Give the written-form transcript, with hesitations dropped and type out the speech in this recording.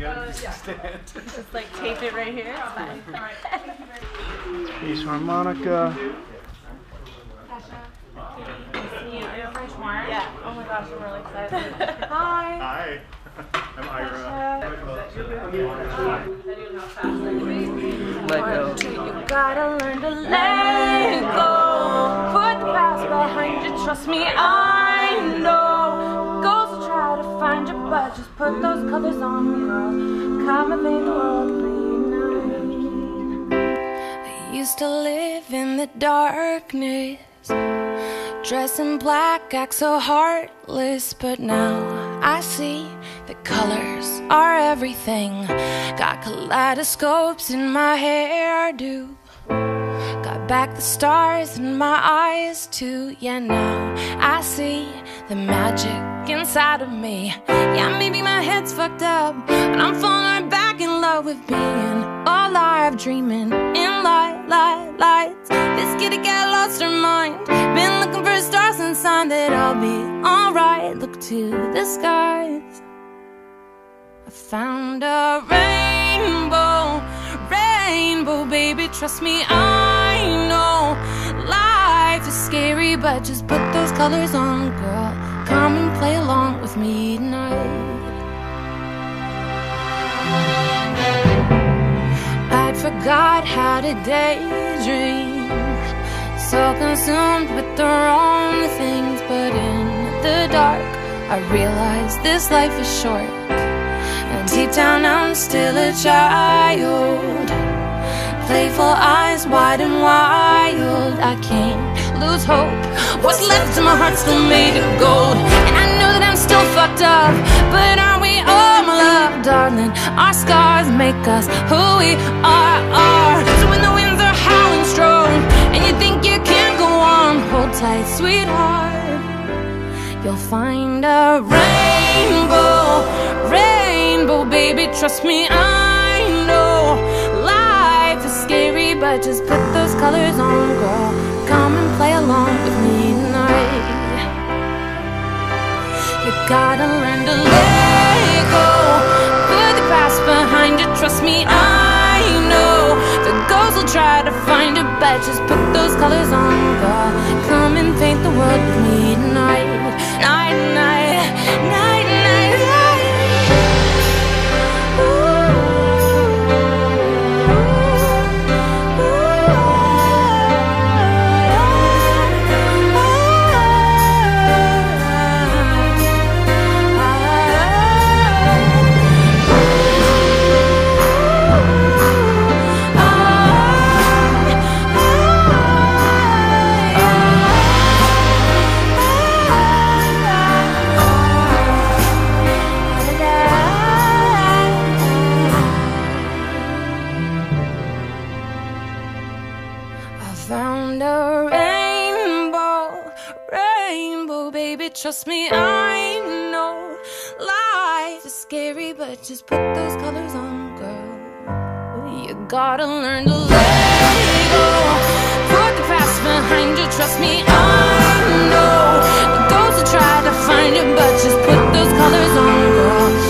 Just like tape it right here. It's fine. Piece harmonica. Yeah. Oh my gosh, I'm really excited. Hi. Hi. I'm Ira. Let go. You gotta learn to let go. Put the past behind you. Trust me, I know. Goals will try to find you, but just put those colors on, girl. Come and make the world reunite. I used to live in the darkness, dress in black, act so heartless, but now I see the colors are everything. Got kaleidoscopes in my hairdo, got back the stars in my eyes too. Yeah, now I see the magic inside of me. Yeah, maybe my head's fucked up, but I'm falling back in love with being alive, dreaming in lights. This kitty got lost her mind, been looking for stars and sign that I'll be alright. Look to the skies, I found a rainbow, baby, trust me, I know. Life is scary, but just put those colors on, girl. Come and play along with me tonight. I forgot how to daydream, so consumed with the wrong things. But in the dark, I realized this life is short, and deep down I'm still a child. Playful eyes wide and wild, I can't lose hope. What's left of my heart still made of gold, and I know that I'm still fucked up, but aren't we all, my love, darling? Our scars make us who we are. So when the winds are howling strong and you think you can't go on, hold tight, sweetheart. You'll find a rainbow, baby, trust me, I know. Life is scary, but just put those colors on, girl. Come and play along with me tonight. You gotta learn to let go. Put the past behind you, trust me, I know. The ghosts will try to find you, but just put those colors on, girl. Come and paint the world with me tonight. Night, night, night, night, night. Found a rainbow, baby, trust me, I know. Life is scary, but just put those colors on, girl. You gotta learn to let go. Put the past behind you, trust me, I know. The ghosts will try to find you, but just put those colors on, girl.